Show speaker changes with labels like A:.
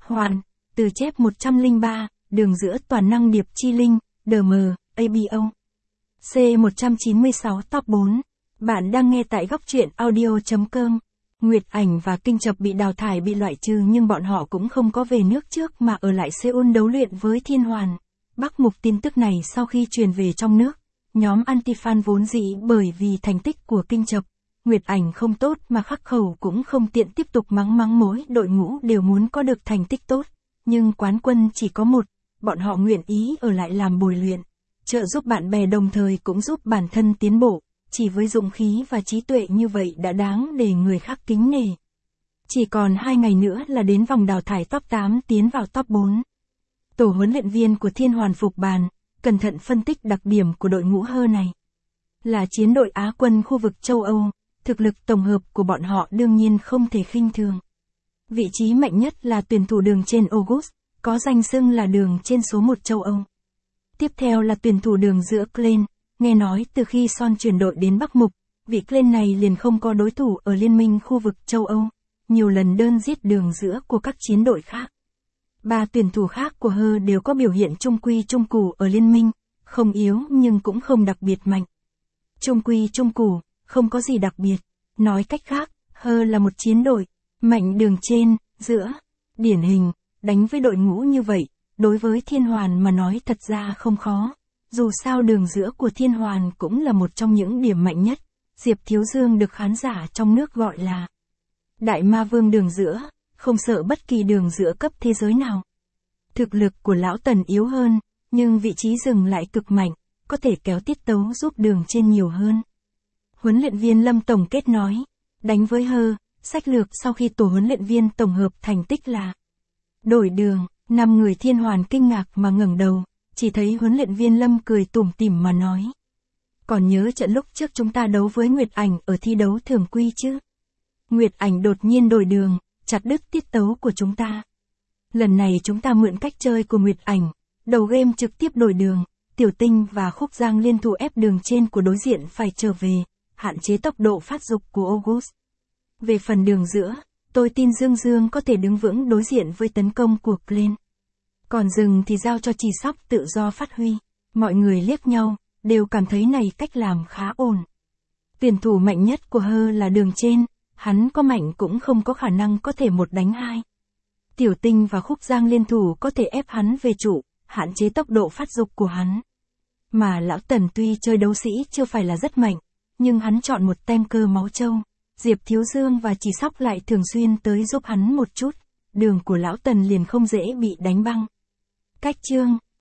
A: Hoàn, từ chép 103, đường giữa toàn năng điệp chi linh, DM, ABO. C196 top 4. Bạn đang nghe tại góc truyện audio.com. Nguyệt Ảnh và Kinh Chập bị đào thải bị loại trừ nhưng bọn họ cũng không có về nước trước mà ở lại Seoul đấu luyện với Thiên Hoàn. Bắc Mục tin tức này sau khi truyền về trong nước. Nhóm anti-fan vốn dĩ bởi vì thành tích của Kinh Chập, Nguyệt Ảnh không tốt mà Khắc Khẩu cũng không tiện tiếp tục mắng mỗi đội ngũ đều muốn có được thành tích tốt. Nhưng quán quân chỉ có một, bọn họ nguyện ý ở lại làm bồi luyện, trợ giúp bạn bè đồng thời cũng giúp bản thân tiến bộ, chỉ với dũng khí và trí tuệ như vậy đã đáng để người khác kính nể. Chỉ còn 2 ngày nữa là đến vòng đào thải top 8 tiến vào top 4. Tổ huấn luyện viên của Thiên Hoàn phục bàn, cẩn thận phân tích đặc điểm của đội ngũ Hơ này. Là chiến đội Á quân khu vực châu Âu, thực lực tổng hợp của bọn họ đương nhiên không thể khinh thường. Vị trí mạnh nhất là tuyển thủ đường trên August, có danh xưng là đường trên số 1 châu Âu. Tiếp theo là tuyển thủ đường giữa Glenn, nghe nói từ khi Son chuyển đội đến Bắc Mục, vị Glenn này liền không có đối thủ ở liên minh khu vực châu Âu, nhiều lần đơn giết đường giữa của các chiến đội khác. 3 tuyển thủ khác của Hơ đều có biểu hiện trung quy trung củ ở liên minh, không yếu nhưng cũng không đặc biệt mạnh. Trung quy trung củ, không có gì đặc biệt, nói cách khác, Hơ là một chiến đội, mạnh đường trên, giữa, điển hình, đánh với đội ngũ như vậy, đối với Thiên Hoàn mà nói thật ra không khó. Dù sao đường giữa của Thiên Hoàn cũng là một trong những điểm mạnh nhất, Diệp Thiếu Dương được khán giả trong nước gọi là Đại Ma Vương đường giữa, không sợ bất kỳ đường giữa cấp thế giới nào. Thực lực của Lão Tần yếu hơn, nhưng vị trí dừng lại cực mạnh, có thể kéo tiết tấu giúp đường trên nhiều hơn. Huấn luyện viên Lâm tổng kết nói, đánh với Hơ, sách lược sau khi tổ huấn luyện viên tổng hợp thành tích là đổi đường. 5 người Thiên Hoàn kinh ngạc mà ngẩng đầu, chỉ thấy huấn luyện viên Lâm cười tủm tỉm mà nói. Còn nhớ trận lúc trước chúng ta đấu với Nguyệt Ảnh ở thi đấu thường quy chứ? Nguyệt Ảnh đột nhiên đổi đường, chặt đứt tiết tấu của chúng ta. Lần này chúng ta mượn cách chơi của Nguyệt Ảnh, đầu game trực tiếp đổi đường, Tiểu Tinh và Khúc Giang liên thủ ép đường trên của đối diện phải trở về, hạn chế tốc độ phát dục của August. Về phần đường giữa, tôi tin Dương Dương có thể đứng vững đối diện với tấn công của Glenn. Còn rừng thì giao cho Chỉ Sóc tự do phát huy. Mọi người liếc nhau, đều cảm thấy này cách làm khá ổn. Tuyển thủ mạnh nhất của Hơ là đường trên, hắn có mạnh cũng không có khả năng có thể 1 đánh 2. Tiểu Tinh và Khúc Giang liên thủ có thể ép hắn về trụ, hạn chế tốc độ phát dục của hắn. Mà Lão Tần tuy chơi đấu sĩ chưa phải là rất mạnh, nhưng hắn chọn một tem cơ máu trâu. Diệp Thiếu Dương và Chỉ Sóc lại thường xuyên tới giúp hắn một chút, đường của Lão Tần liền không dễ bị đánh băng. Cách chương,